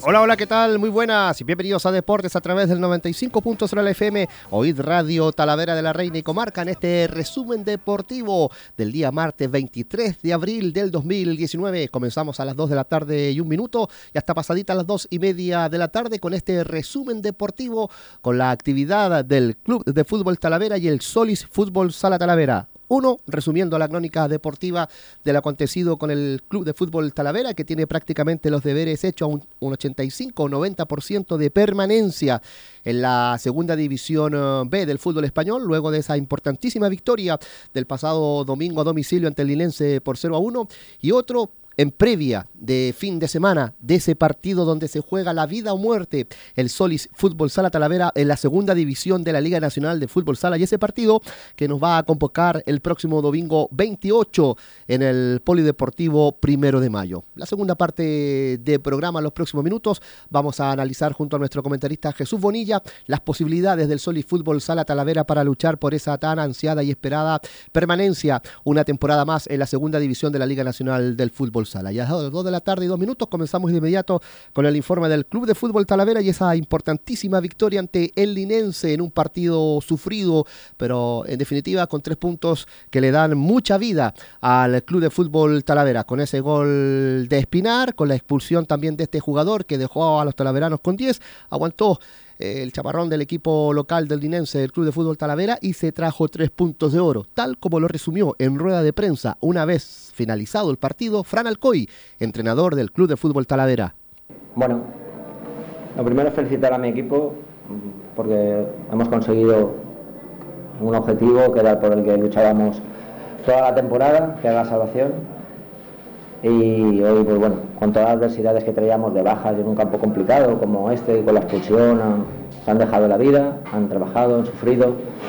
Hola, hola, ¿qué tal? Muy buenas y bienvenidos a Deportes a través del 95.0 la FM, Oíd Radio Talavera de la Reina y Comarca en este resumen deportivo del día martes 23 de abril del 2019. Comenzamos a las 2 de la tarde y un minuto y hasta pasadita a las 2:30 de la tarde con este resumen deportivo con la actividad del Club de Fútbol Talavera y el Solis Fútbol Sala Talavera. Uno, resumiendo la crónica deportiva del acontecido con el Club de Fútbol Talavera, que tiene prácticamente los deberes hechos a un 85 o 90% de permanencia en la segunda división B del fútbol español, luego de esa importantísima victoria del pasado domingo a domicilio ante el Linense por 0-1, y otro en previa de fin de semana de ese partido donde se juega la vida o muerte, el Solis Fútbol Sala Talavera en la segunda división de la Liga Nacional de Fútbol Sala, y ese partido que nos va a convocar el próximo domingo 28 en el Polideportivo 1 de mayo. La segunda parte de programa, en los próximos minutos, vamos a analizar junto a nuestro comentarista Jesús Bonilla las posibilidades del Solis Fútbol Sala Talavera para luchar por esa tan ansiada y esperada permanencia una temporada más en la segunda división de la Liga Nacional del Fútbol Sala. Ya a las 2 de la tarde y 2 minutos comenzamos de inmediato con el informe del Club de Fútbol Talavera y esa importantísima victoria ante el Linense en un partido sufrido, pero en definitiva con 3 puntos que le dan mucha vida al Club de Fútbol Talavera, con ese gol de Espinar, con la expulsión también de este jugador que dejó a los talaveranos con 10, aguantó el chaparrón del equipo local del Linense del Club de Fútbol Talavera y se trajo 3 puntos de oro, tal como lo resumió en rueda de prensa una vez finalizado el partido Fran Alcoy, entrenador del Club de Fútbol Talavera. Bueno, lo primero es felicitar a mi equipo porque hemos conseguido un objetivo que era por el que luchábamos toda la temporada, que era la salvación. Y hoy, pues bueno, con todas las adversidades que traíamos de bajas en un campo complicado como este, con la expulsión, se han dejado la vida, han trabajado, han sufrido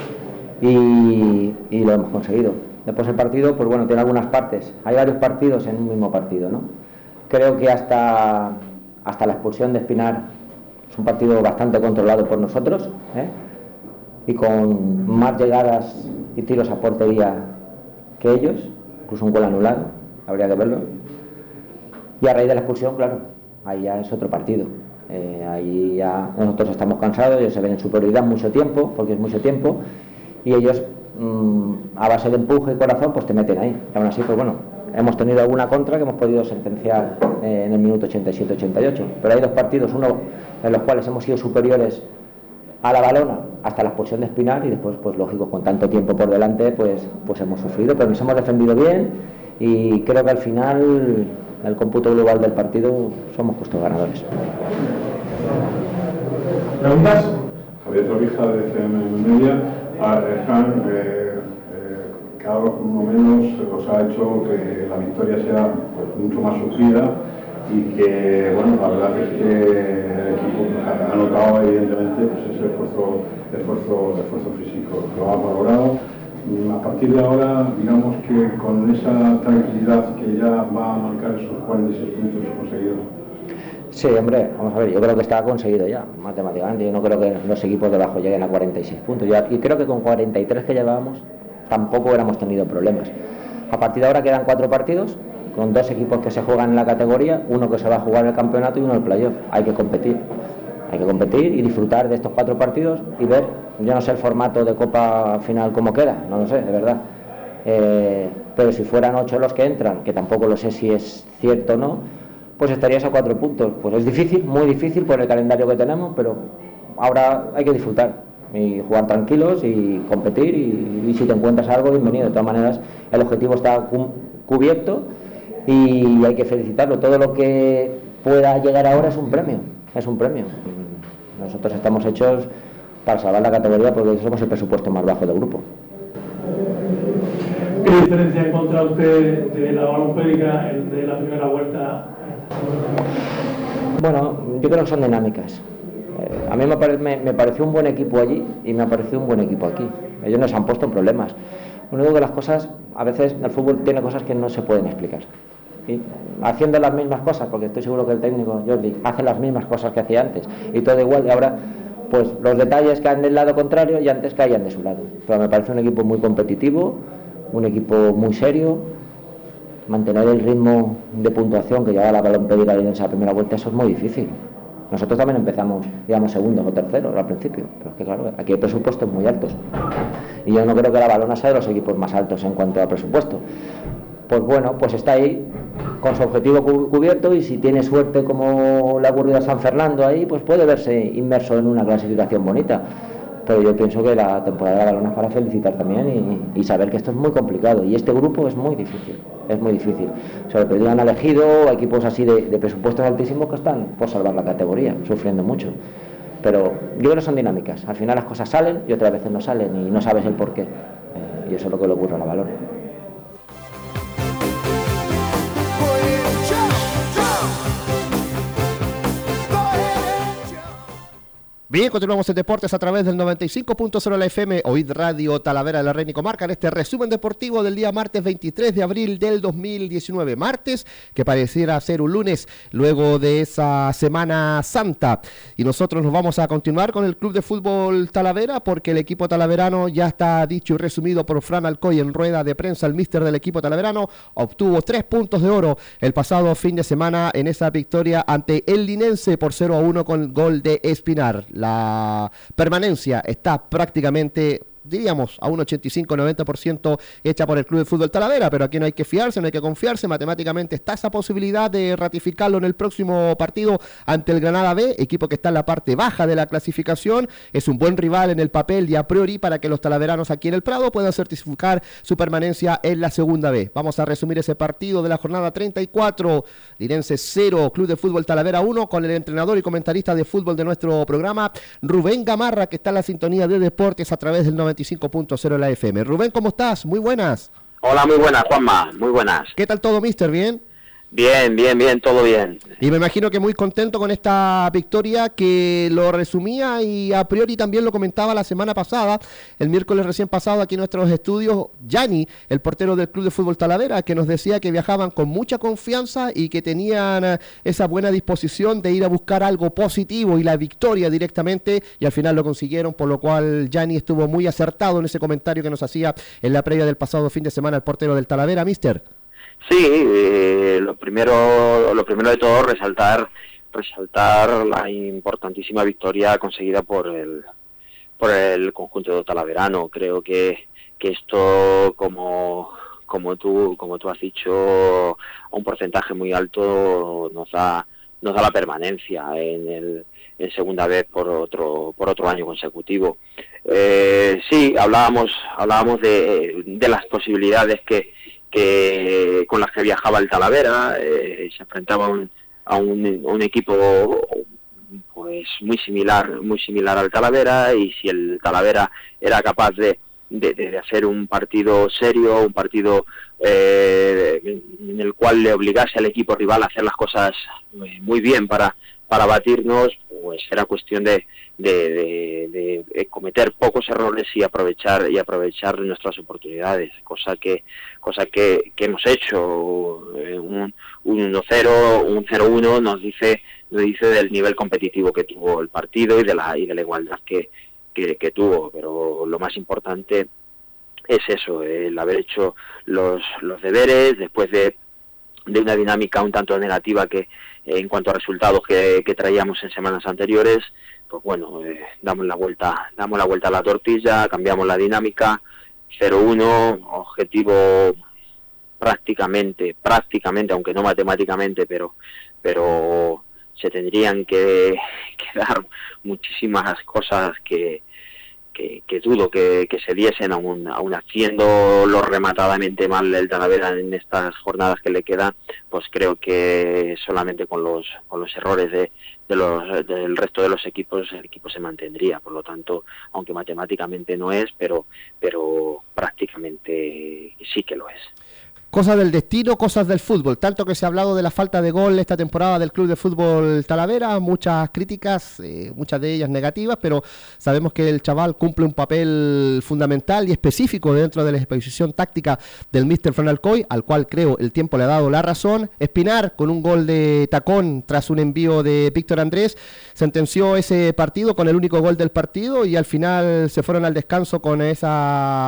y lo hemos conseguido. Después el partido, pues bueno, tiene algunas partes. Hay varios partidos en un mismo partido, ¿no? Creo que hasta la expulsión de Espinar es un partido bastante controlado por nosotros, y con más llegadas y tiros a portería que ellos, incluso un gol anulado, habría que verlo. Y a raíz de la expulsión, claro, ahí ya es otro partido. Ahí ya nosotros estamos cansados, ellos se ven en superioridad mucho tiempo, porque es mucho tiempo, y ellos a base de empuje y corazón pues te meten ahí. Y aún así, pues bueno, hemos tenido alguna contra que hemos podido sentenciar en el minuto 87-88, pero hay 2 partidos, uno en los cuales hemos sido superiores a la balona hasta la expulsión de Espinar, y después, pues lógico, con tanto tiempo por delante, pues hemos sufrido, pero nos hemos defendido bien y creo que al final, en el cómputo global del partido, somos justos ganadores. ¿Preguntas? Javier Torrija, de CM Media. Fran, cada uno menos os ha hecho que la victoria sea pues mucho más sufrida y que, bueno, la verdad es que el equipo ha notado evidentemente pues ese esfuerzo físico que lo ha valorado. A partir de ahora, digamos que con esa tranquilidad que ya va a marcar esos 46 puntos conseguidos. Sí, hombre, vamos a ver, yo creo que está conseguido ya, matemáticamente. Yo no creo que los equipos de abajo lleguen a 46 puntos. Y creo que con 43 que llevábamos tampoco hubiéramos tenido problemas. A partir de ahora quedan 4 partidos, con 2 equipos que se juegan en la categoría, uno que se va a jugar el campeonato y uno el playoff. Hay que competir y disfrutar de estos 4 partidos y ver, yo no sé el formato de Copa final cómo queda, no lo sé, de verdad. Pero si fueran 8 los que entran, que tampoco lo sé si es cierto o no, pues estarías a 4 puntos. Pues es difícil, muy difícil por el calendario que tenemos, pero ahora hay que disfrutar y jugar tranquilos y competir y si te encuentras algo, bienvenido. De todas maneras, el objetivo está cubierto y hay que felicitarlo. Todo lo que pueda llegar ahora es un premio. Nosotros estamos hechos para salvar la categoría porque somos el presupuesto más bajo del grupo. ¿Qué diferencia encuentra usted de la balompédica de la primera vuelta? Bueno, yo creo que son dinámicas. A mí me pareció un buen equipo allí y me ha parecido un buen equipo aquí. Ellos nos han puesto en problemas. Lo único que las cosas, a veces el fútbol tiene cosas que no se pueden explicar. Y haciendo las mismas cosas, porque estoy seguro que el técnico Jordi hace las mismas cosas que hacía antes y todo igual, y ahora pues los detalles caen del lado contrario y antes caían de su lado. Pero me parece un equipo muy competitivo, un equipo muy serio. Mantener el ritmo de puntuación que lleva la balompédica en esa primera vuelta, eso es muy difícil. Nosotros también empezamos, digamos, segundos o terceros al principio, pero es que claro, aquí hay presupuestos muy altos. Y yo no creo que la Valona sea de los equipos más altos en cuanto a presupuesto. Pues bueno, pues está ahí con su objetivo cubierto, y si tiene suerte como le ha ocurrido a San Fernando ahí, pues puede verse inmerso en una clasificación bonita. Pero yo pienso que la temporada de la Valona es para felicitar también y saber que esto es muy complicado, y este grupo es muy difícil, sobre todo han elegido equipos así de presupuestos altísimos que están por salvar la categoría, sufriendo mucho. Pero yo creo que son dinámicas, al final las cosas salen y otras veces no salen y no sabes el porqué, y eso es lo que le ocurre a la Valona. Bien, continuamos en Deportes a través del 95.0 de la FM, OID Radio Talavera de la Reina y Comarca, en este resumen deportivo del día martes 23 de abril del 2019. Martes, que pareciera ser un lunes, luego de esa Semana Santa. Y nosotros nos vamos a continuar con el Club de Fútbol Talavera, porque el equipo talaverano ya está dicho y resumido por Fran Alcoy en rueda de prensa. El míster del equipo talaverano obtuvo 3 puntos de oro el pasado fin de semana en esa victoria ante el Linense por 0-1 con el gol de Espinar. La permanencia está prácticamente, diríamos, a un 85-90% hecha por el Club de Fútbol Talavera, pero aquí no hay que fiarse, no hay que confiarse. Matemáticamente está esa posibilidad de ratificarlo en el próximo partido ante el Granada B, equipo que está en la parte baja de la clasificación. Es un buen rival en el papel y a priori para que los talaveranos aquí en el Prado puedan certificar su permanencia en la segunda B. Vamos a resumir ese partido de la jornada 34, Linense 0, Club de Fútbol Talavera 1, con el entrenador y comentarista de fútbol de nuestro programa, Rubén Gamarra, que está en la sintonía de Deportes a través del 95.0 de la FM. Rubén, ¿cómo estás? Muy buenas. Hola, muy buenas, Juanma, muy buenas. ¿Qué tal todo, mister? ¿Bien? Bien, todo bien. Y me imagino que muy contento con esta victoria, que lo resumía y a priori también lo comentaba la semana pasada, el miércoles recién pasado aquí en nuestros estudios, Gianni, el portero del Club de Fútbol Talavera, que nos decía que viajaban con mucha confianza y que tenían esa buena disposición de ir a buscar algo positivo y la victoria directamente, y al final lo consiguieron, por lo cual Gianni estuvo muy acertado en ese comentario que nos hacía en la previa del pasado fin de semana el portero del Talavera, mister. Sí, lo primero de todo resaltar la importantísima victoria conseguida por el conjunto talaverano. Creo que esto, como tú has dicho, a un porcentaje muy alto nos da la permanencia en segunda vez por otro año consecutivo. Sí, hablábamos de las posibilidades que con las que viajaba el Talavera. Se enfrentaba a un equipo pues muy similar al Talavera, y si el Talavera era capaz de hacer un partido serio, un partido en el cual le obligase al equipo rival a hacer las cosas muy bien para batirnos, pues era cuestión de cometer pocos errores y aprovechar nuestras oportunidades, cosa que hemos hecho. Un 1-0, un 0-1 nos dice del nivel competitivo que tuvo el partido y de la igualdad que tuvo, pero lo más importante es eso, el haber hecho los deberes después de una dinámica un tanto negativa que en cuanto a resultados que traíamos en semanas anteriores. Pues bueno, damos la vuelta a la tortilla, cambiamos la dinámica, 0-1, objetivo prácticamente, aunque no matemáticamente, pero se tendrían que dar muchísimas cosas que dudo que se diesen, aún haciéndolo rematadamente mal el Talavera en estas jornadas que le quedan. Pues creo que solamente con los errores del resto de los equipos, el equipo se mantendría. Por lo tanto, aunque matemáticamente no es, pero prácticamente sí que lo es. Cosas del destino, cosas del fútbol, tanto que se ha hablado de la falta de gol esta temporada del Club de Fútbol Talavera, muchas críticas, muchas de ellas negativas, pero sabemos que el chaval cumple un papel fundamental y específico dentro de la exposición táctica del míster Fran Alcoy, al cual creo el tiempo le ha dado la razón. Espinar, con un gol de tacón tras un envío de Víctor Andrés, sentenció ese partido con el único gol del partido, y al final se fueron al descanso con esa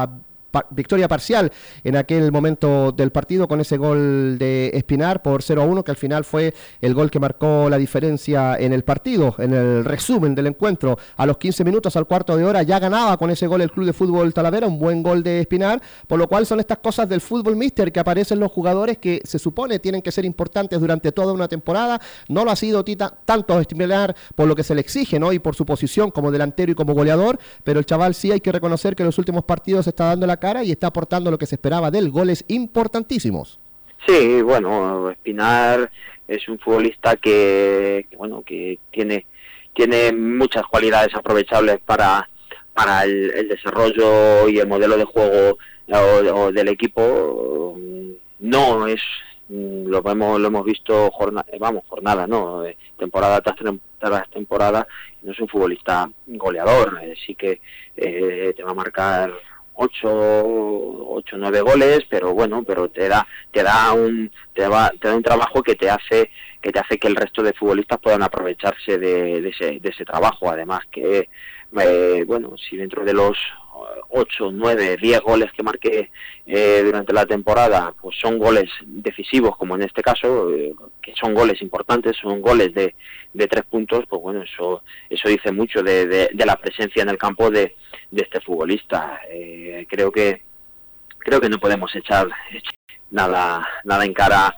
victoria parcial en aquel momento del partido con ese gol de Espinar por 0-1, que al final fue el gol que marcó la diferencia en el partido. En el resumen del encuentro, a los 15 minutos, al cuarto de hora, ya ganaba con ese gol el Club de Fútbol Talavera, un buen gol de Espinar, por lo cual son estas cosas del fútbol míster, que aparecen los jugadores que se supone tienen que ser importantes durante toda una temporada. No lo ha sido tanto Espinar por lo que se le exige, ¿no? Y por su posición como delantero y como goleador, pero el chaval sí hay que reconocer que en los últimos partidos está dando la cara y está aportando lo que se esperaba de él, goles importantísimos. Sí, bueno, Espinar es un futbolista que tiene muchas cualidades aprovechables para el desarrollo y el modelo de juego del equipo. No es, lo hemos visto jornada, ¿no? Temporada tras temporada. No es un futbolista goleador, sí que te va a marcar 8 o 9 goles, pero bueno, pero te da un trabajo que te hace que el resto de futbolistas puedan aprovecharse de ese trabajo. Además que bueno, si dentro de los 8, 9, 10 goles que marque durante la temporada, pues son goles decisivos, como en este caso, que son goles importantes, son goles de 3 puntos, pues bueno, eso dice mucho de la presencia en el campo de este futbolista. Creo que no podemos echar nada en cara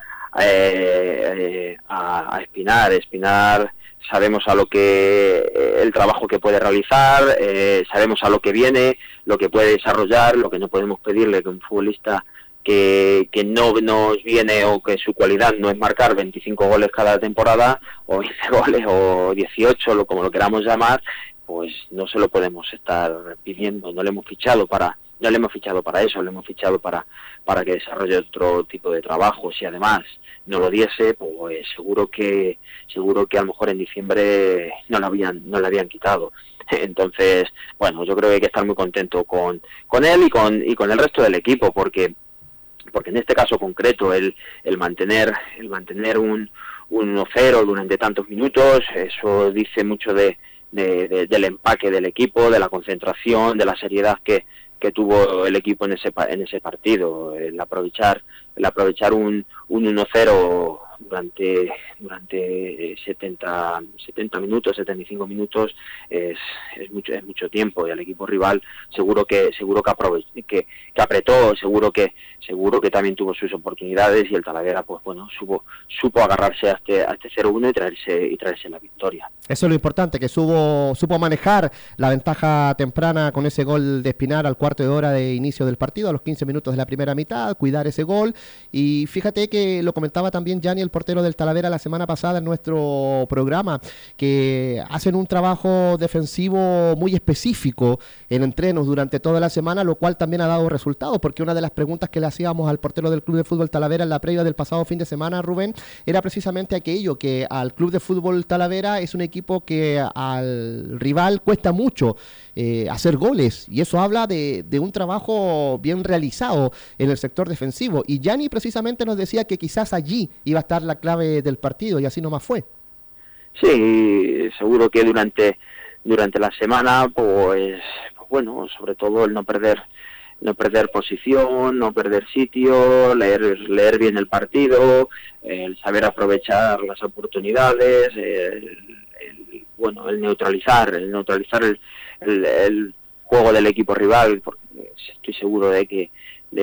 a Espinar. Espinar, sabemos el trabajo que puede realizar, sabemos a lo que viene, lo que puede desarrollar. Lo que no podemos pedirle que un futbolista que no nos viene, o que su cualidad no es marcar 25 goles cada temporada, o 20 goles, o 18, como lo queramos llamar, pues no se lo podemos estar pidiendo. No le hemos fichado para eso, le hemos fichado para que desarrolle otro tipo de trabajo. Si además no lo diese, pues seguro que a lo mejor en diciembre no le habían quitado. Entonces, bueno, yo creo que hay que estar muy contento con él y con el resto del equipo, porque en este caso concreto el mantener un 1-0 durante tantos minutos, eso dice mucho del empaque del equipo, de la concentración, de la seriedad que tuvo el equipo en ese partido. El aprovechar un 1-0 durante 70 minutos, 75 minutos es mucho tiempo, y al equipo rival seguro que apretó, seguro que también tuvo sus oportunidades, y el Talavera pues bueno supo agarrarse a este 0-1 y traerse la victoria. Eso es lo importante, que supo manejar la ventaja temprana con ese gol de Espinar al cuarto de hora de inicio del partido, a los 15 minutos de la primera mitad, cuidar ese gol. Y fíjate que lo comentaba también Gianni, el portero del Talavera, la semana pasada en nuestro programa, que hacen un trabajo defensivo muy específico en entrenos durante toda la semana, lo cual también ha dado resultados, porque una de las preguntas que le hacíamos al portero del Club de Fútbol Talavera en la previa del pasado fin de semana, Rubén, era precisamente aquello, que al Club de Fútbol Talavera es un equipo que al rival cuesta mucho hacer goles, y eso habla de un trabajo bien realizado en el sector defensivo. Y Gianni precisamente nos decía que quizás allí iba a estar la clave del partido, y así nomás fue. Sí, seguro que durante la semana, pues bueno, sobre todo el no perder posición, no perder sitio, leer bien el partido, el saber aprovechar las oportunidades, el neutralizar el juego del equipo rival, porque estoy seguro de que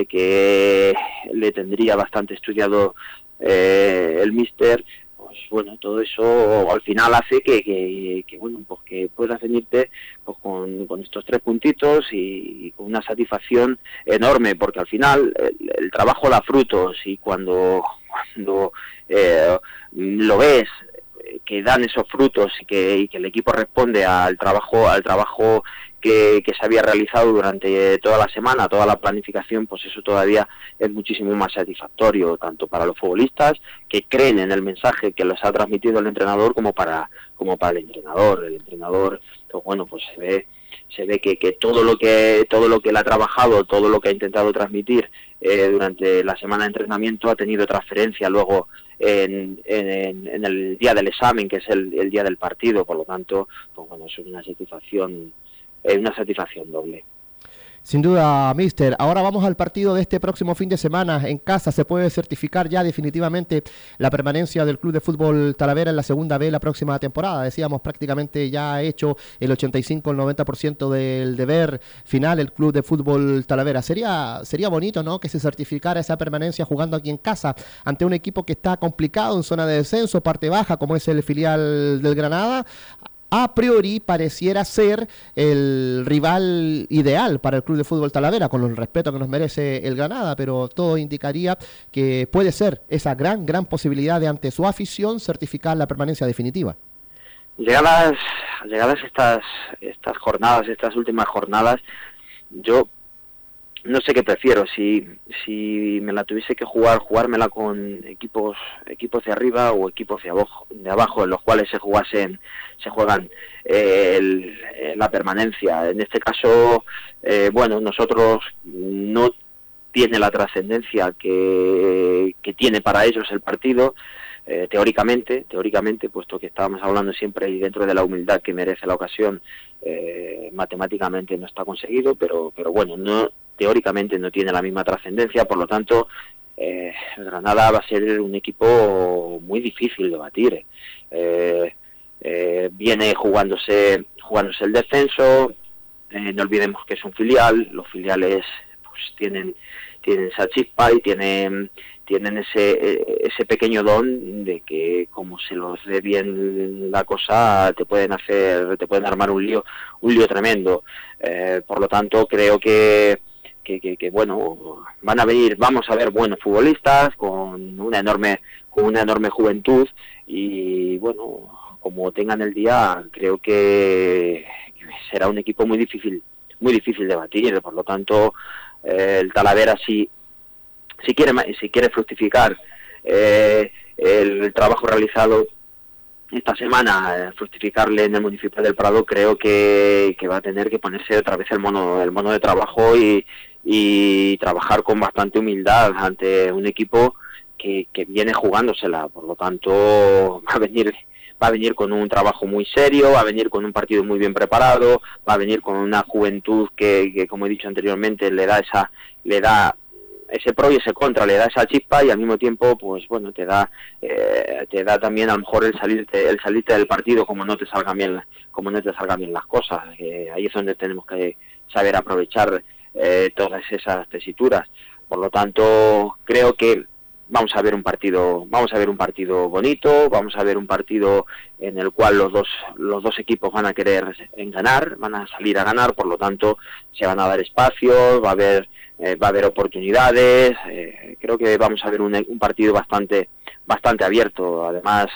le tendría bastante estudiado el míster. Pues bueno, todo eso al final hace que puedas venirte pues con estos 3 puntitos y con una satisfacción enorme, porque al final el trabajo da frutos, y cuando lo ves que dan esos frutos y que el equipo responde al trabajo que se había realizado durante toda la semana, toda la planificación, pues eso todavía es muchísimo más satisfactorio, tanto para los futbolistas, que creen en el mensaje que les ha transmitido el entrenador, como para el entrenador. El entrenador, pues bueno, pues se ve que todo lo que él ha trabajado, todo lo que ha intentado transmitir durante la semana de entrenamiento, ha tenido transferencia luego en el día del examen, que es el día del partido. Por lo tanto, pues bueno, eso es una satisfacción doble. Sin duda, mister. Ahora vamos al partido de este próximo fin de semana en casa. ¿Se puede certificar ya definitivamente la permanencia del Club de Fútbol Talavera en la segunda B la próxima temporada? Decíamos, prácticamente ya ha hecho el 85, el 90% del deber final el Club de Fútbol Talavera. Sería bonito, ¿no?, que se certificara esa permanencia jugando aquí en casa ante un equipo que está complicado en zona de descenso, parte baja, como es el filial del Granada. A priori pareciera ser el rival ideal para el Club de Fútbol Talavera, con el respeto que nos merece el Granada, pero todo indicaría que puede ser esa gran posibilidad de, ante su afición, certificar la permanencia definitiva. Llegadas estas jornadas, estas últimas jornadas, yo no sé qué prefiero, si me la tuviese que jugármela con equipos de arriba o equipos de abajo, en los cuales se juegan la permanencia. En este caso, nosotros no tiene la trascendencia que tiene para ellos el partido, teóricamente, puesto que estábamos hablando siempre y dentro de la humildad que merece la ocasión, matemáticamente no está conseguido, pero bueno, teóricamente no tiene la misma trascendencia, por lo tanto, el Granada va a ser un equipo muy difícil de batir. Viene jugándose el descenso, no olvidemos que es un filial, los filiales pues tienen esa chispa y tienen ese pequeño don de que, como se los dé bien la cosa, te pueden armar un lío tremendo. Por lo tanto, creo que vamos a ver buenos futbolistas con una enorme juventud, y bueno, como tengan el día, creo que será un equipo muy difícil de batir. Por lo tanto, el Talavera, si quiere fructificar el trabajo realizado esta semana, fructificarle en el Municipal del Prado, creo que va a tener que ponerse otra vez el mono de trabajo y trabajar con bastante humildad ante un equipo que viene jugándosela. Por lo tanto, va a venir con un trabajo muy serio, va a venir con un partido muy bien preparado, va a venir con una juventud que como he dicho anteriormente, le da ese pro y ese contra, le da esa chispa, y al mismo tiempo, pues bueno, te da también a lo mejor el salirte del partido como no te salgan bien las cosas. Ahí es donde tenemos que saber aprovechar todas esas tesituras. Por lo tanto, creo que vamos a ver un partido bonito, vamos a ver un partido en el cual los dos equipos van a querer ganar, van a salir a ganar. Por lo tanto, se van a dar espacios, va a haber oportunidades. Creo que vamos a ver un partido bastante abierto. Además,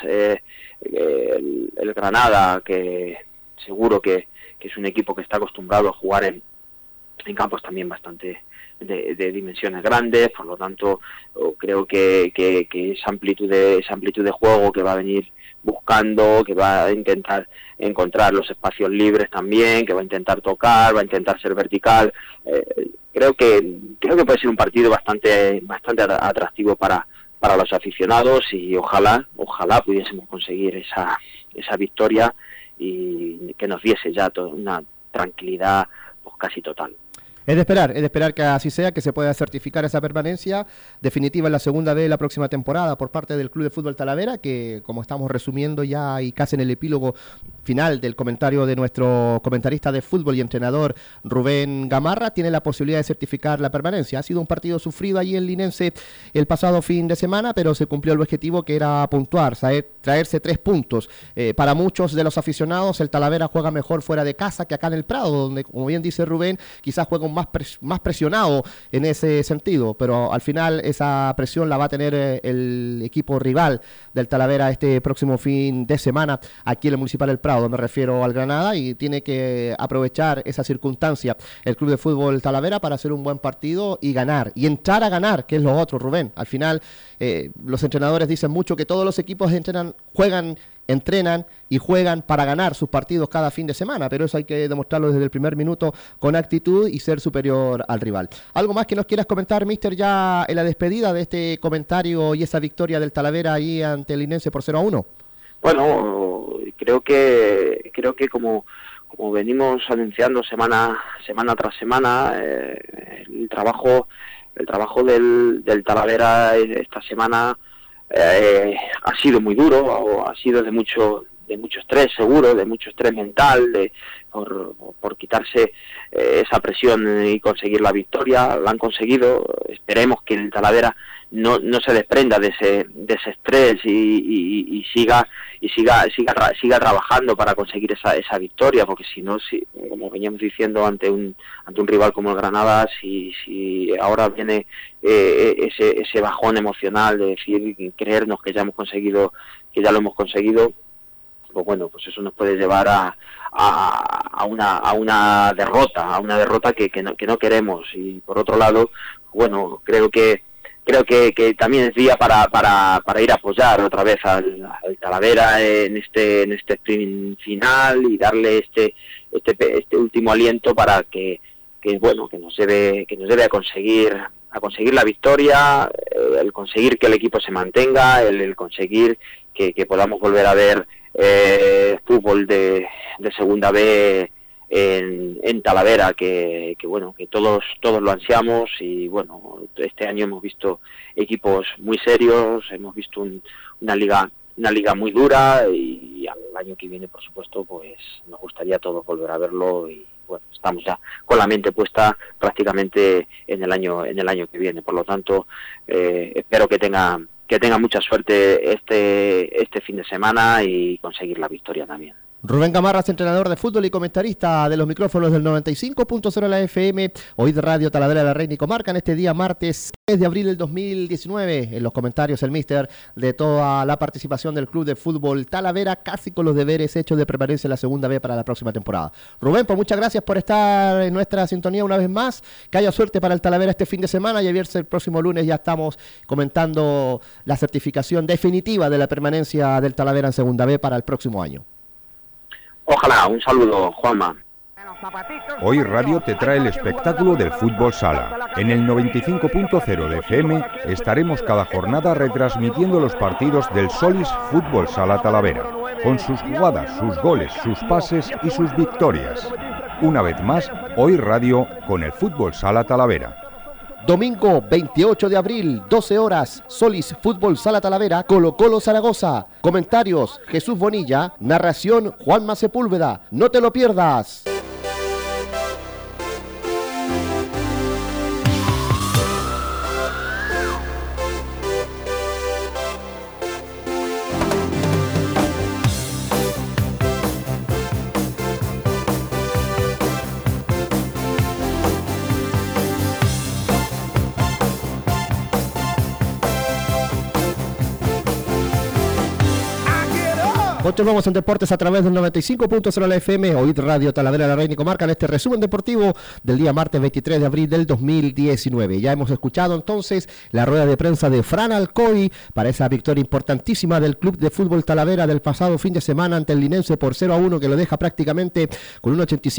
el Granada, que seguro que es un equipo que está acostumbrado a jugar en campos también bastante de dimensiones grandes. Por lo tanto, creo que esa amplitud de juego que va a venir buscando, que va a intentar encontrar los espacios libres también, que va a intentar tocar, va a intentar ser vertical. Creo que puede ser un partido bastante atractivo para los aficionados, y ojalá pudiésemos conseguir esa victoria y que nos diese ya una tranquilidad pues casi total. Es de esperar que así sea, que se pueda certificar esa permanencia definitiva en la segunda B de la próxima temporada por parte del Club de Fútbol Talavera, que, como estamos resumiendo ya y casi en el epílogo final del comentario de nuestro comentarista de fútbol y entrenador Rubén Gamarra, tiene la posibilidad de certificar la permanencia. Ha sido un partido sufrido allí en Linense el pasado fin de semana, pero se cumplió el objetivo, que era puntuar, traerse 3 puntos. Para muchos de los aficionados, el Talavera juega mejor fuera de casa que acá en el Prado, donde, como bien dice Rubén, quizás juega más presionado en ese sentido, pero al final esa presión la va a tener el equipo rival del Talavera este próximo fin de semana aquí en el Municipal del Prado. Me refiero al Granada, y tiene que aprovechar esa circunstancia el Club de Fútbol Talavera para hacer un buen partido y ganar, y entrar a ganar, que es lo otro, Rubén. Al final los entrenadores dicen mucho que todos los equipos entrenan y juegan para ganar sus partidos cada fin de semana, pero eso hay que demostrarlo desde el primer minuto con actitud y ser superior al rival. ¿Algo más que nos quieras comentar, mister, ya en la despedida de este comentario y esa victoria del Talavera ahí ante el Linense por 0-1? Bueno, creo que como venimos anunciando semana tras semana, el trabajo del Talavera esta semana ha sido muy duro, o ha sido de mucho estrés seguro, de mucho estrés mental, por quitarse esa presión y conseguir la victoria. La han conseguido. Esperemos que el Talavera no se desprenda de ese estrés y siga trabajando para conseguir esa victoria, porque si no, como veníamos diciendo, ante un rival como el Granada, si ahora viene ese bajón emocional de decir, creernos que ya lo hemos conseguido, pues bueno, pues eso nos puede llevar a una derrota que no queremos. Y por otro lado, bueno, creo que también es día para ir a apoyar otra vez al Talavera en este sprint final y darle este último aliento para que nos lleve a conseguir la victoria, el conseguir que el equipo se mantenga, el conseguir que podamos volver a ver fútbol de segunda B en Talavera, que todos lo ansiamos. Y bueno, este año hemos visto equipos muy serios, hemos visto una liga muy dura, y el año que viene, por supuesto, pues nos gustaría a todos volver a verlo. Y bueno, estamos ya con la mente puesta prácticamente en el año que viene. Por lo tanto, espero que tenga mucha suerte este fin de semana y conseguir la victoria también. Rubén Gamarra, entrenador de fútbol y comentarista de los micrófonos del 95.0 de la FM, Oíd Radio Talavera de la Reina y Comarca, en este día martes 3 de abril del 2019. En los comentarios el míster de toda la participación del Club de Fútbol Talavera, casi con los deberes hechos de permanencia en la segunda B para la próxima temporada. Rubén, pues muchas gracias por estar en nuestra sintonía una vez más. Que haya suerte para el Talavera este fin de semana, y a verse el próximo lunes ya estamos comentando la certificación definitiva de la permanencia del Talavera en segunda B para el próximo año. Ojalá. Un saludo, Juanma. Oíd Radio te trae el espectáculo del fútbol sala. En el 95.0 de FM estaremos cada jornada retransmitiendo los partidos del Solis Fútbol Sala Talavera, con sus jugadas, sus goles, sus pases y sus victorias. Una vez más, Oíd Radio con el Fútbol Sala Talavera. Domingo 28 de abril, 12 horas, Solis Fútbol Sala Talavera, Colo-Colo Zaragoza. Comentarios, Jesús Bonilla. Narración, Juanma Sepúlveda. No te lo pierdas. Continuamos en Deportes a través del 95.0 de la FM, Oíd Radio Talavera de la Reina y Comarca, en este resumen deportivo del día martes 23 de abril del 2019. Ya hemos escuchado entonces la rueda de prensa de Fran Alcoy para esa victoria importantísima del Club de Fútbol Talavera del pasado fin de semana ante el Linense por 0-1, que lo deja prácticamente con un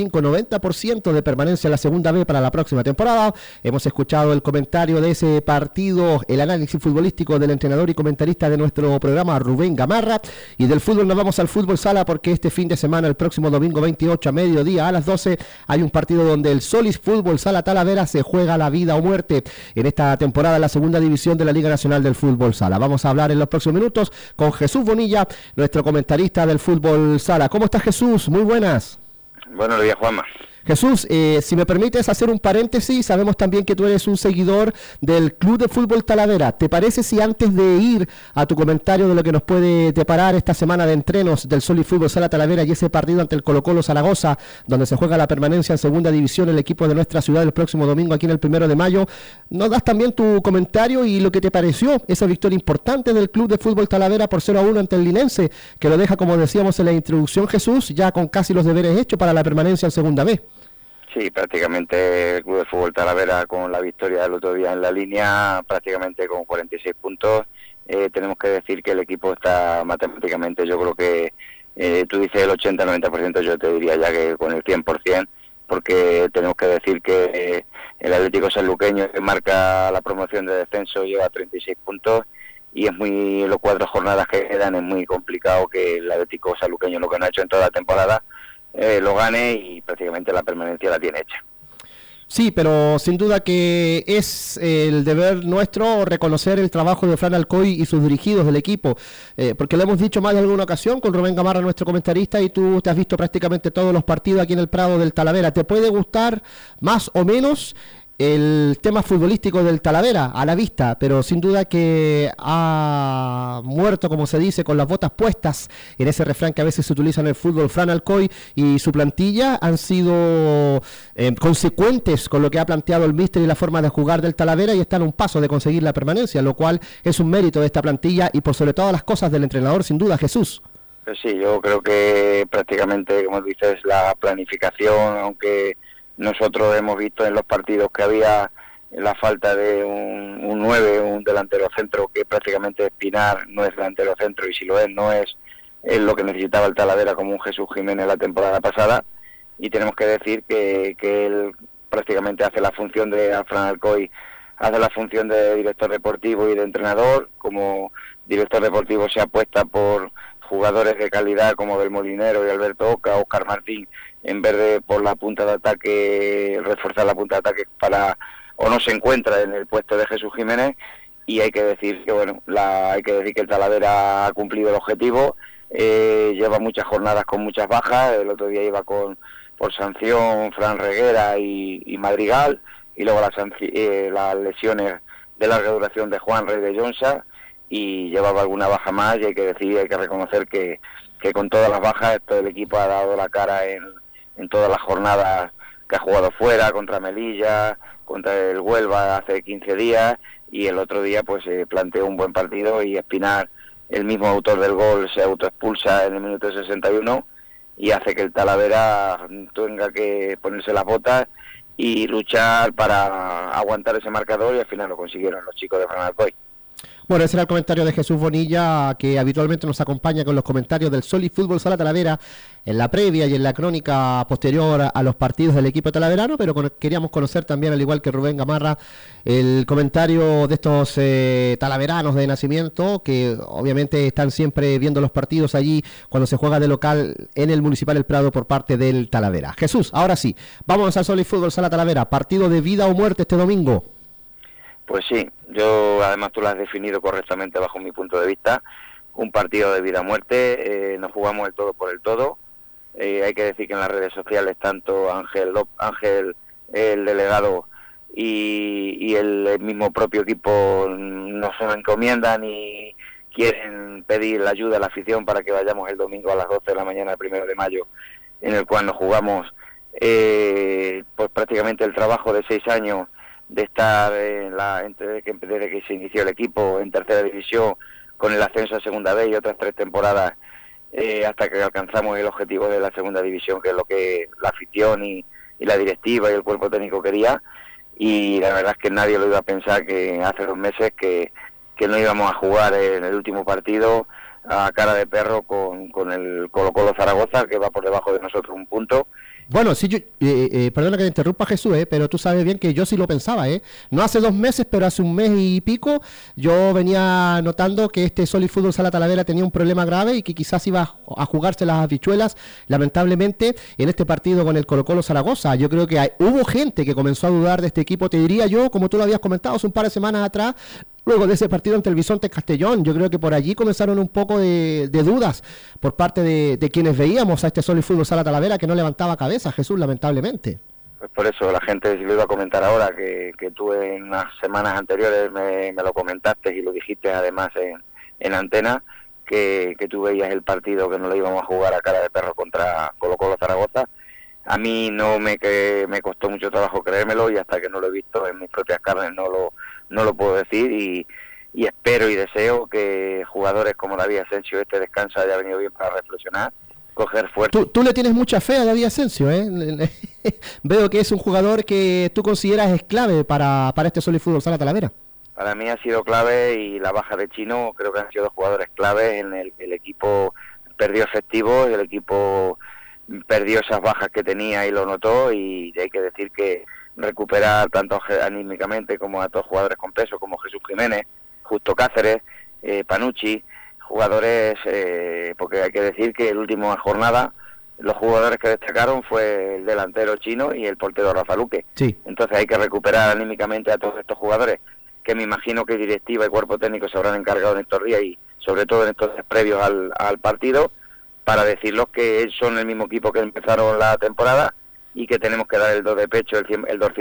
85-90% de permanencia en la segunda B para la próxima temporada. Hemos escuchado el comentario de ese partido, el análisis futbolístico del entrenador y comentarista de nuestro programa, Rubén Gamarra, y del fútbol nos vamos al fútbol sala, porque este fin de semana, el próximo domingo 28 a mediodía a las 12, hay un partido donde el Solis Fútbol Sala Talavera se juega la vida o muerte en esta temporada en la segunda división de la Liga Nacional del Fútbol Sala. Vamos a hablar en los próximos minutos con Jesús Bonilla, nuestro comentarista del fútbol sala. ¿Cómo estás, Jesús? Muy buenas. Buenos días, Juanma. Jesús, si me permites hacer un paréntesis, sabemos también que tú eres un seguidor del Club de Fútbol Talavera. ¿Te parece si antes de ir a tu comentario de lo que nos puede deparar esta semana de entrenos del Solis Fútbol Sala Talavera y ese partido ante el Colo-Colo Zaragoza, donde se juega la permanencia en segunda división el equipo de nuestra ciudad el próximo domingo aquí en el 1 de mayo, nos das también tu comentario y lo que te pareció esa victoria importante del Club de Fútbol Talavera por 0-1 ante el Linense, que lo deja, como decíamos en la introducción, Jesús, ya con casi los deberes hechos para la permanencia en segunda B? Sí, prácticamente el Club de Fútbol Talavera, con la victoria del otro día en la línea, prácticamente con 46 puntos. Tenemos que decir que el equipo está matemáticamente, yo creo que tú dices el 80-90%, yo te diría ya que con el 100%, porque tenemos que decir que el Atlético Sanluqueño, que marca la promoción de descenso, lleva 36 puntos, y es muy, los 4 jornadas que quedan, es muy complicado que el Atlético Sanluqueño, lo que no ha hecho en toda la temporada, lo gane y prácticamente la permanencia la tiene hecha. Sí, pero sin duda que es el deber nuestro reconocer el trabajo de Fran Alcoy y sus dirigidos del equipo, porque lo hemos dicho más de alguna ocasión con Rubén Gamarra, nuestro comentarista, y tú te has visto prácticamente todos los partidos aquí en el Prado del Talavera. ¿Te puede gustar más o menos el tema futbolístico del Talavera a la vista? Pero sin duda que ha muerto, como se dice, con las botas puestas, en ese refrán que a veces se utiliza en el fútbol. Fran Alcoy y su plantilla han sido consecuentes con lo que ha planteado el míster y la forma de jugar del Talavera, y están a un paso de conseguir la permanencia, lo cual es un mérito de esta plantilla y por sobre todas las cosas del entrenador, sin duda, Jesús. Pues sí, yo creo que prácticamente, como dices, la planificación, aunque nosotros hemos visto en los partidos que había la falta de un 9, un delantero centro, que prácticamente Espinar no es delantero centro, y si lo es, no es lo que necesitaba el Talavera como un Jesús Jiménez la temporada pasada, y tenemos que decir que él prácticamente hace la función de Fran Alcoy, hace la función de director deportivo y de entrenador. Como director deportivo se apuesta por jugadores de calidad como Del Molinero y Alberto Oca, Óscar Martín, en vez de por la punta de ataque, reforzar la punta de ataque o no se encuentra en el puesto de Jesús Jiménez. Y hay que decir que hay que decir que el Talavera ha cumplido el objetivo, lleva muchas jornadas con muchas bajas. El otro día iba por sanción Fran Reguera y Madrigal, y luego las lesiones de larga duración de Juan Rey de Jonsa, y llevaba alguna baja más, y hay que reconocer que con todas las bajas todo el equipo ha dado la cara en todas las jornadas que ha jugado fuera, contra Melilla, contra el Huelva hace 15 días, y el otro día pues planteó un buen partido, y Espinar, el mismo autor del gol, se autoexpulsa en el minuto 61 y hace que el Talavera tenga que ponerse las botas y luchar para aguantar ese marcador, y al final lo consiguieron los chicos de Fran Alcoy. Bueno, ese era el comentario de Jesús Bonilla, que habitualmente nos acompaña con los comentarios del Solid Fútbol Sala Talavera en la previa y en la crónica posterior a los partidos del equipo talaverano, pero queríamos conocer también, al igual que Rubén Gamarra, el comentario de estos talaveranos de nacimiento, que obviamente están siempre viendo los partidos allí cuando se juega de local en el Municipal El Prado por parte del Talavera. Jesús, ahora sí, vamos al Solid Fútbol Sala Talavera, partido de vida o muerte este domingo. Pues sí, además tú lo has definido correctamente bajo mi punto de vista, un partido de vida o muerte. Nos jugamos el todo por el todo. Hay que decir que en las redes sociales tanto Ángel, el delegado, y el mismo propio equipo nos encomiendan y quieren pedir la ayuda a la afición para que vayamos el domingo a las 12 de la mañana, el 1 de mayo, en el cual nos jugamos pues prácticamente el trabajo de 6 años de estar desde que se inició el equipo en tercera división, con el ascenso a segunda B y otras 3 temporadas hasta que alcanzamos el objetivo de la segunda división, que es lo que la afición y la directiva y el cuerpo técnico quería. Y la verdad es que nadie lo iba a pensar, que hace 2 meses que no íbamos a jugar en el último partido a cara de perro con el Colo-Colo Zaragoza, que va por debajo de nosotros 1 punto. Bueno, sí, perdona que te interrumpa, Jesús, pero tú sabes bien que yo sí lo pensaba, no hace 2 meses, pero hace 1 mes y pico, yo venía notando que este Solid Fútbol Sala Talavera tenía un problema grave y que quizás iba a jugarse las habichuelas, lamentablemente, en este partido con el Colo-Colo Zaragoza. Yo creo que hubo gente que comenzó a dudar de este equipo, te diría yo, como tú lo habías comentado hace un par de semanas atrás, luego de ese partido ante el Bisonte Castellón. Yo creo que por allí comenzaron un poco de dudas por parte de quienes veíamos a este Solid Fútbol Sala Talavera, que no levantaba cabeza, Jesús, lamentablemente. Pues por eso la gente, si lo iba a comentar ahora, que tú en las semanas anteriores me lo comentaste y lo dijiste además en antena, que tú veías el partido que no lo íbamos a jugar a cara de perro contra Colo-Colo Zaragoza. A mí no me costó mucho trabajo creérmelo, y hasta que no lo he visto en mis propias carnes no lo puedo decir, y espero y deseo que jugadores como David Asensio, este descanso haya venido bien para reflexionar, coger fuerza. Tú le tienes mucha fe a David Asensio, Veo que es un jugador que tú consideras es clave para este Solid Fútbol Sala Talavera. Para mí ha sido clave, y la baja de Chino creo que han sido 2 jugadores claves. En el equipo perdió efectivos, y el equipo perdió esas bajas que tenía y lo notó, y hay que decir que recuperar tanto anímicamente como a todos jugadores con peso como Jesús Jiménez, Justo Cáceres, Panucci, jugadores, porque hay que decir que la última jornada los jugadores que destacaron fue el delantero Chino y el portero Rafa Luque. Sí. Entonces hay que recuperar anímicamente a todos estos jugadores, que me imagino que directiva y cuerpo técnico se habrán encargado en estos días y sobre todo en estos días previos al partido, para decirles que son el mismo equipo que empezaron la temporada y que tenemos que dar el do de pecho, el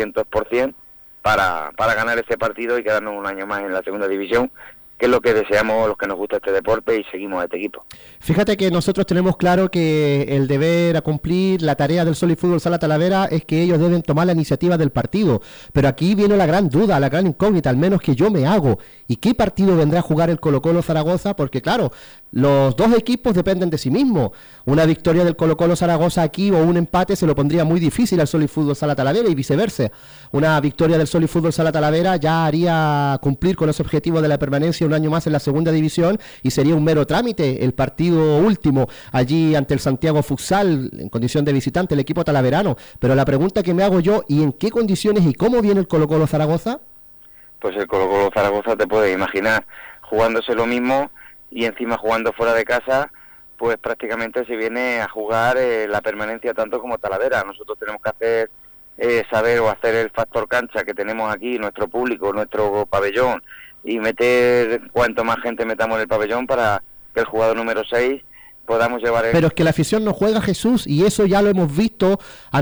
200%, para ganar ese partido y quedarnos un año más en la segunda división, que es lo que deseamos los que nos gusta este deporte y seguimos a este equipo. Fíjate que nosotros tenemos claro que el deber a cumplir, la tarea del Solid Fútbol Sala Talavera es que ellos deben tomar la iniciativa del partido, pero aquí viene la gran duda, la gran incógnita, al menos que yo me hago, ¿y qué partido vendrá a jugar el Colo-Colo Zaragoza? Porque claro, los dos equipos dependen de sí mismos, una victoria del Colo-Colo Zaragoza aquí o un empate se lo pondría muy difícil al Solid Fútbol Sala Talavera y viceversa, una victoria del Solid Fútbol Sala Talavera ya haría cumplir con ese objetivo de la permanencia un año más en la segunda división y sería un mero trámite el partido último allí ante el Santiago Futsal en condición de visitante, el equipo talaverano. Pero la pregunta que me hago yo, ¿y en qué condiciones y cómo viene el Colo-Colo Zaragoza? Pues el Colo-Colo Zaragoza, te puedes imaginar, jugándose lo mismo y encima jugando fuera de casa, pues prácticamente se viene a jugar la permanencia tanto como Talavera. Nosotros tenemos que hacer saber o hacer el factor cancha que tenemos aquí, nuestro público, nuestro pabellón, y meter cuanto más gente metamos en el pabellón para que el jugador número 6 podamos llevar Pero es que la afición no juega, Jesús, y eso ya lo hemos visto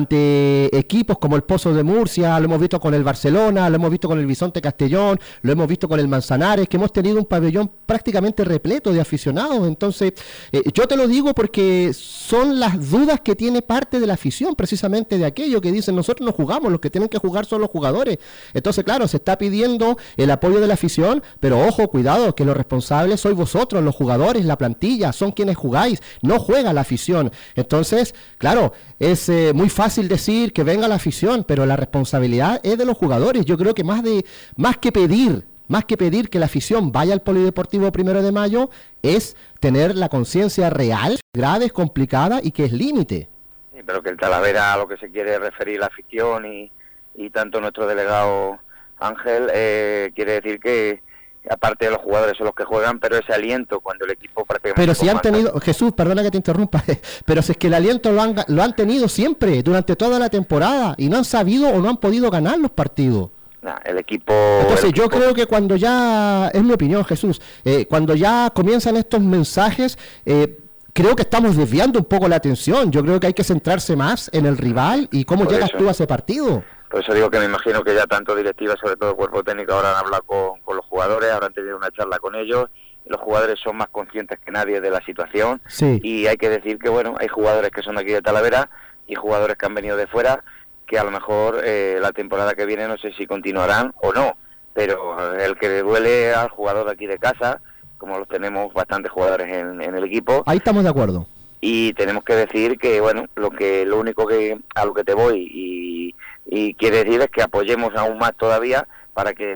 ante equipos como el Pozo de Murcia, lo hemos visto con el Barcelona, lo hemos visto con el Bisonte Castellón, lo hemos visto con el Manzanares, que hemos tenido un pabellón prácticamente repleto de aficionados. Entonces, yo te lo digo porque son las dudas que tiene parte de la afición, precisamente de aquello que dicen, nosotros no jugamos, los que tienen que jugar son los jugadores. Entonces, claro, se está pidiendo el apoyo de la afición, pero ojo, cuidado, que los responsables sois vosotros, los jugadores, la plantilla, son quienes jugáis, no juega la afición. Entonces, claro, es muy fácil decir que venga la afición, pero la responsabilidad es de los jugadores. Yo creo que más que pedir que la afición vaya al Polideportivo 1 de Mayo, es tener la conciencia real, grave, es complicada y que es límite. Sí, pero que el Talavera, a lo que se quiere referir la afición y tanto nuestro delegado Ángel, quiere decir que aparte de los jugadores son los que juegan, pero ese aliento cuando el equipo prácticamente... Pero si han tenido, Jesús, perdona que te interrumpa, pero si es que el aliento lo han tenido siempre, durante toda la temporada, y no han sabido o no han podido ganar los partidos. El equipo... Entonces yo creo que cuando ya, es mi opinión, Jesús, cuando ya comienzan estos mensajes, creo que estamos desviando un poco la atención. Yo creo que hay que centrarse más en el rival y cómo llegas tú a ese partido. Por eso digo que me imagino que ya tanto directiva, sobre todo cuerpo técnico, ahora han hablado con los jugadores, habrán tenido una charla con ellos. Los jugadores son más conscientes que nadie de la situación. Sí. Y hay que decir que, bueno, hay jugadores que son de aquí de Talavera y jugadores que han venido de fuera, que a lo mejor la temporada que viene no sé si continuarán o no, pero el que le duele al jugador de aquí de casa, como los tenemos bastantes jugadores en el equipo. Ahí estamos de acuerdo. Y tenemos que decir que, bueno, lo único que a lo que te voy y quiere decir es que apoyemos aún más todavía para que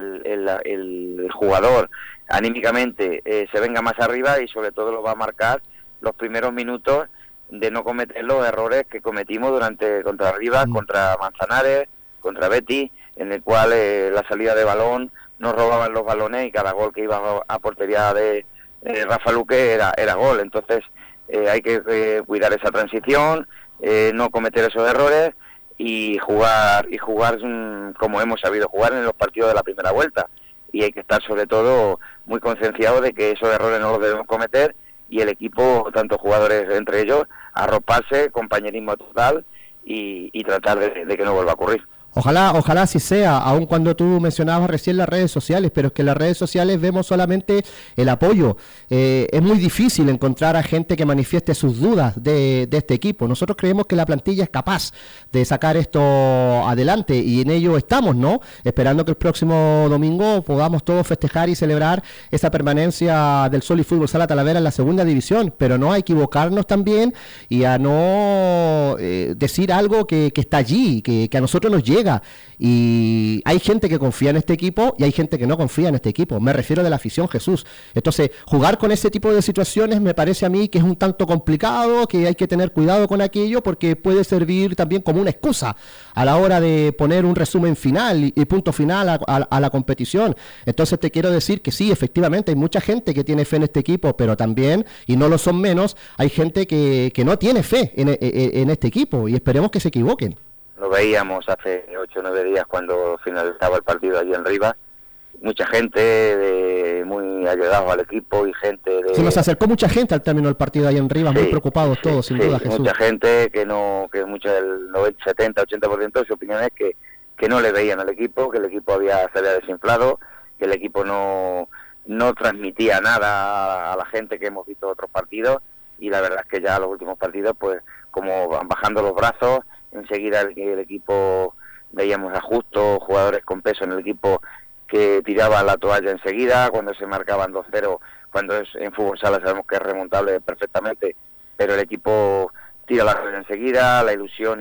el jugador anímicamente se venga más arriba y sobre todo lo va a marcar los primeros minutos de no cometer los errores que cometimos contra Rivas, contra Manzanares, contra Betis, en el cual la salida de balón nos robaban los balones y cada gol que iba a portería de Rafa Luque era gol. Entonces hay que cuidar esa transición, no cometer esos errores y jugar como hemos sabido jugar en los partidos de la primera vuelta. Y hay que estar sobre todo muy concienciados de que esos errores no los debemos cometer y el equipo, tanto jugadores entre ellos, arroparse, compañerismo total y tratar de que no vuelva a ocurrir. Ojalá así sea, aun cuando tú mencionabas recién las redes sociales, pero es que en las redes sociales vemos solamente el apoyo. Es muy difícil encontrar a gente que manifieste sus dudas de este equipo. Nosotros creemos que la plantilla es capaz de sacar esto adelante y en ello estamos, ¿no? Esperando que el próximo domingo podamos todos festejar y celebrar esa permanencia del Solid Fútbol Sala Talavera en la segunda división, pero no a equivocarnos también y a no decir algo que está allí, que a nosotros nos llega. juega. Y hay gente que confía en este equipo y hay gente que no confía en este equipo. Me refiero de la afición, Jesús. Entonces, jugar con ese tipo de situaciones me parece a mí que es un tanto complicado, que hay que tener cuidado con aquello porque puede servir también como una excusa a la hora de poner un resumen final y punto final a la competición. Entonces te quiero decir que sí, efectivamente hay mucha gente que tiene fe en este equipo, pero también, y no lo son menos, hay gente que no tiene fe en este equipo y esperemos que se equivoquen. Lo veíamos hace 8 o 9 días cuando finalizaba el partido allí en Rivas. Mucha gente muy allegados al equipo y gente de... Se nos acercó mucha gente al término del partido ahí en Rivas, muy preocupados todos, sin duda, Jesús. Mucha gente que el 90, 70, 80% de su opinión es que no le veían al equipo, que el equipo se había desinflado, que el equipo no transmitía nada a la gente que hemos visto otros partidos, y la verdad es que ya los últimos partidos, pues como van bajando los brazos, enseguida el equipo veíamos a Justo, jugadores con peso en el equipo que tiraban la toalla enseguida, cuando se marcaban 2-0, cuando es en fútbol sala sabemos que es remontable perfectamente, pero el equipo tira la toalla enseguida, la ilusión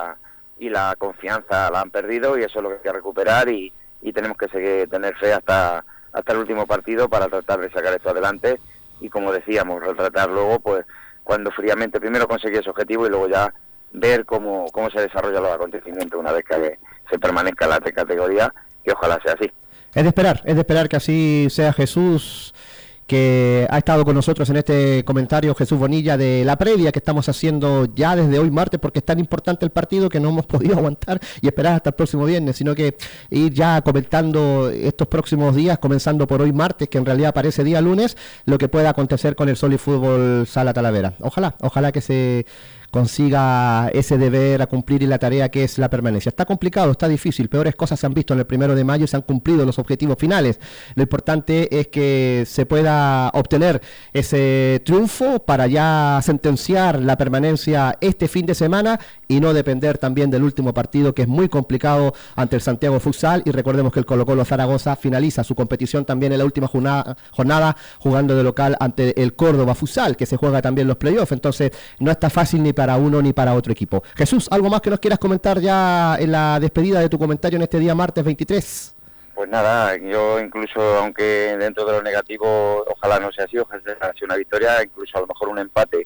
y la confianza la han perdido, y eso es lo que hay que recuperar, y tenemos que tener fe hasta el último partido para tratar de sacar esto adelante, y como decíamos, retratar luego, pues cuando fríamente primero conseguir ese objetivo y luego ya ver cómo se desarrollan los acontecimientos una vez que se permanezca en la categoría, que ojalá sea así. Es de esperar que así sea, Jesús, que ha estado con nosotros en este comentario, Jesús Bonilla, de la previa que estamos haciendo ya desde hoy martes, porque es tan importante el partido que no hemos podido aguantar y esperar hasta el próximo viernes, sino que ir ya comentando estos próximos días, comenzando por hoy martes, que en realidad parece día lunes, lo que pueda acontecer con el Solid Fútbol Sala Talavera. Ojalá que se consiga ese deber a cumplir y la tarea que es la permanencia. Está complicado, está difícil, peores cosas se han visto en el 1 de mayo y se han cumplido los objetivos finales. Lo importante es que se pueda obtener ese triunfo para ya sentenciar la permanencia este fin de semana y no depender también del último partido, que es muy complicado ante el Santiago Futsal, y recordemos que el Colo-Colo Zaragoza finaliza su competición también en la última jornada jugando de local ante el Córdoba Futsal, que se juega también los playoffs. Entonces no está fácil ni para uno ni para otro equipo. Jesús, ¿algo más que nos quieras comentar ya en la despedida de tu comentario en este día martes 23? Pues nada, yo incluso, aunque dentro de lo negativo ojalá no sea así, ojalá sea una victoria, incluso a lo mejor un empate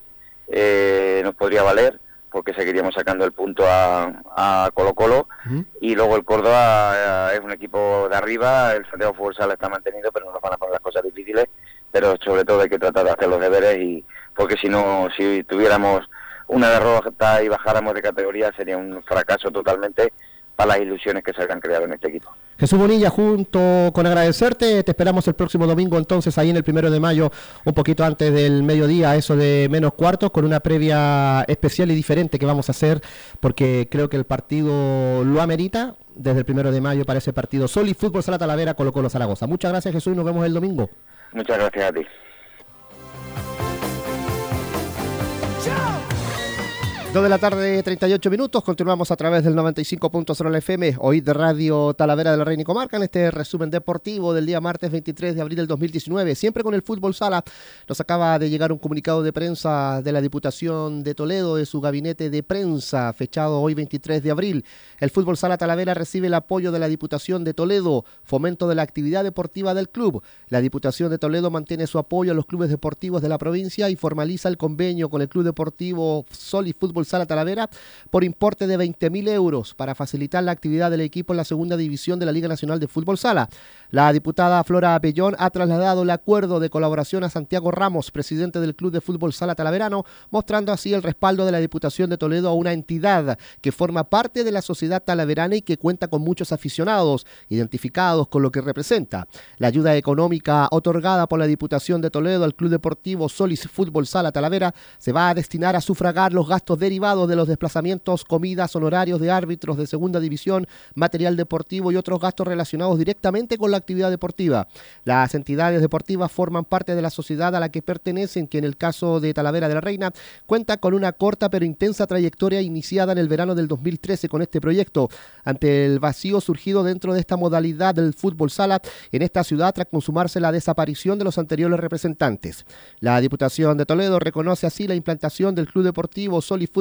nos podría valer, porque seguiríamos sacando el punto a Colo-Colo, y luego el Córdoba es un equipo de arriba, el Santiago Fútbol Sala está mantenido, pero nos van a poner las cosas difíciles, pero sobre todo hay que tratar de hacer los deberes, y porque si tuviéramos una derrota y bajáramos de categoría sería un fracaso totalmente para las ilusiones que se han creado en este equipo. Jesús Bonilla, junto con agradecerte, te esperamos el próximo domingo entonces ahí en el 1 de mayo, un poquito antes del mediodía, eso de menos cuartos, con una previa especial y diferente que vamos a hacer, porque creo que el partido lo amerita, desde el 1 de mayo para ese partido. Solid Fútbol Sala Talavera, Colo-Colo Zaragoza. Muchas gracias, Jesús, y nos vemos el domingo. Muchas gracias a ti. 2 de la tarde, 38 minutos, continuamos a través del 95.0 FM, hoy de Radio Talavera de la Reina y Comarca, en este resumen deportivo del día martes 23 de abril del 2019, siempre con el fútbol sala. Nos acaba de llegar un comunicado de prensa de la Diputación de Toledo, de su gabinete de prensa, fechado hoy 23 de abril. El fútbol sala Talavera recibe el apoyo de la Diputación de Toledo, fomento de la actividad deportiva del club. La Diputación de Toledo mantiene su apoyo a los clubes deportivos de la provincia y formaliza el convenio con el Club Deportivo Solid Fútbol Sala Talavera por importe de 20.000 euros para facilitar la actividad del equipo en la segunda división de la Liga Nacional de Fútbol Sala. La diputada Flora Apellón ha trasladado el acuerdo de colaboración a Santiago Ramos, presidente del Club de Fútbol Sala Talaverano, mostrando así el respaldo de la Diputación de Toledo a una entidad que forma parte de la sociedad talaverana y que cuenta con muchos aficionados identificados con lo que representa. La ayuda económica otorgada por la Diputación de Toledo al Club Deportivo Solid Fútbol Sala Talavera se va a destinar a sufragar los gastos derivados de los desplazamientos, comidas, honorarios de árbitros de segunda división, material deportivo y otros gastos relacionados directamente con la actividad deportiva. Las entidades deportivas forman parte de la sociedad a la que pertenecen, que en el caso de Talavera de la Reina cuenta con una corta pero intensa trayectoria iniciada en el verano del 2013 con este proyecto. Ante el vacío surgido dentro de esta modalidad del fútbol sala en esta ciudad tras consumarse la desaparición de los anteriores representantes. La Diputación de Toledo reconoce así la implantación del Club Deportivo Solid Fútbol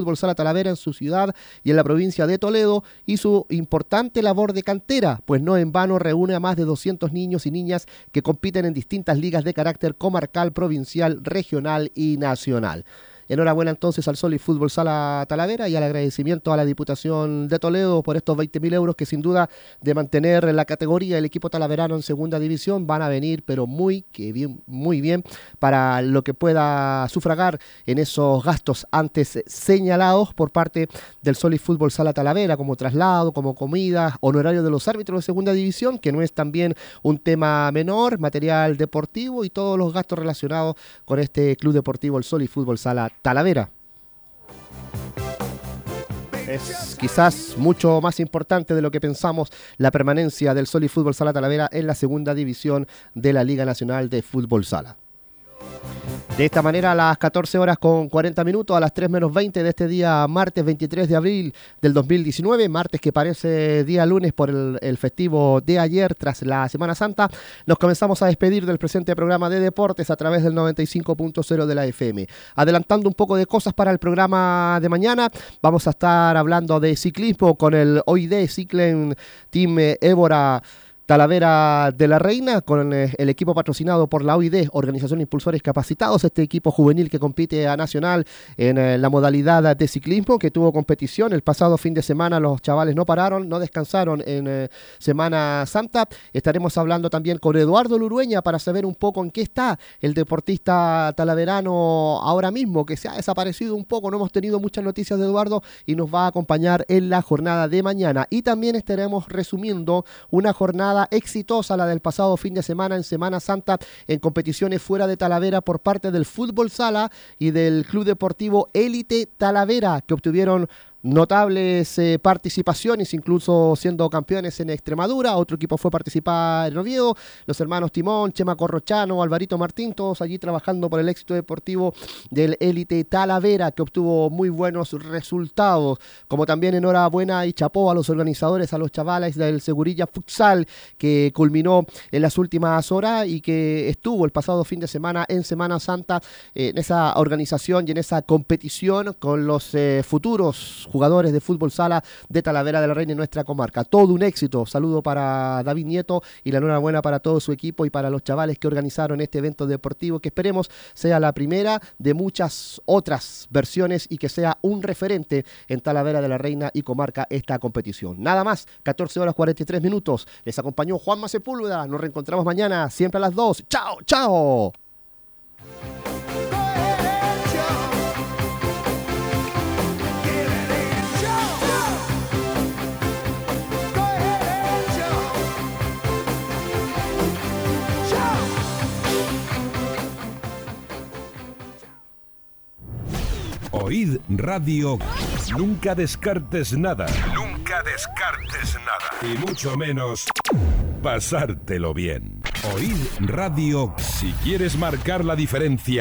Fútbol Sala Talavera en su ciudad y en la provincia de Toledo y su importante labor de cantera, pues no en vano reúne a más de 200 niños y niñas que compiten en distintas ligas de carácter comarcal, provincial, regional y nacional. Enhorabuena entonces al Solís Fútbol Sala Talavera y al agradecimiento a la Diputación de Toledo por estos 20.000 euros que sin duda de mantener la categoría del equipo talaverano en segunda división van a venir pero muy bien para lo que pueda sufragar en esos gastos antes señalados por parte del Solís Fútbol Sala Talavera, como traslado, como comida, honorario de los árbitros de segunda división, que no es también un tema menor, material deportivo y todos los gastos relacionados con este club deportivo, el Solís Fútbol Sala Talavera. Es quizás mucho más importante de lo que pensamos la permanencia del Solís Fútbol Sala Talavera en la segunda división de la Liga Nacional de Fútbol Sala. De esta manera, a las 14 horas con 40 minutos, a las 3 menos 20 de este día martes 23 de abril del 2019, martes que parece día lunes por el festivo de ayer tras la Semana Santa, nos comenzamos a despedir del presente programa de deportes a través del 95.0 de la FM. Adelantando un poco de cosas para el programa de mañana, vamos a estar hablando de ciclismo con el OID Cycling Team Évora Talavera de la Reina, con el equipo patrocinado por la OID, Organización de Impulsores Capacitados, este equipo juvenil que compite a nacional en la modalidad de ciclismo, que tuvo competición el pasado fin de semana. Los chavales no pararon, no descansaron en Semana Santa. Estaremos hablando también con Eduardo Lurueña para saber un poco en qué está el deportista talaverano ahora mismo, que se ha desaparecido un poco. No hemos tenido muchas noticias de Eduardo y nos va a acompañar en la jornada de mañana. Y también estaremos resumiendo una jornada exitosa, la del pasado fin de semana en Semana Santa, en competiciones fuera de Talavera por parte del Fútbol Sala y del Club Deportivo Élite Talavera, que obtuvieron notables participaciones, incluso siendo campeones en Extremadura. Otro equipo fue participar en Oviedo, los hermanos Timón, Chema Corrochano, Alvarito Martín, todos allí trabajando por el éxito deportivo del Élite Talavera, que obtuvo muy buenos resultados. Como también enhorabuena y chapó a los organizadores, a los chavales del Segurilla Futsal, que culminó en las últimas horas y que estuvo el pasado fin de semana en Semana Santa en esa organización y en esa competición con los futuros jugadores de Fútbol Sala de Talavera de la Reina en nuestra comarca. Todo un éxito. Saludo para David Nieto y la enhorabuena para todo su equipo y para los chavales que organizaron este evento deportivo, que esperemos sea la primera de muchas otras versiones y que sea un referente en Talavera de la Reina y comarca esta competición. Nada más, 14 horas 43 minutos. Les acompañó Juanma Sepúlveda. Nos reencontramos mañana, siempre a las 2. ¡Chao, chao! Oíd Radio. Nunca descartes nada. Nunca descartes nada. Y mucho menos pasártelo bien. Oíd Radio. Si quieres marcar la diferencia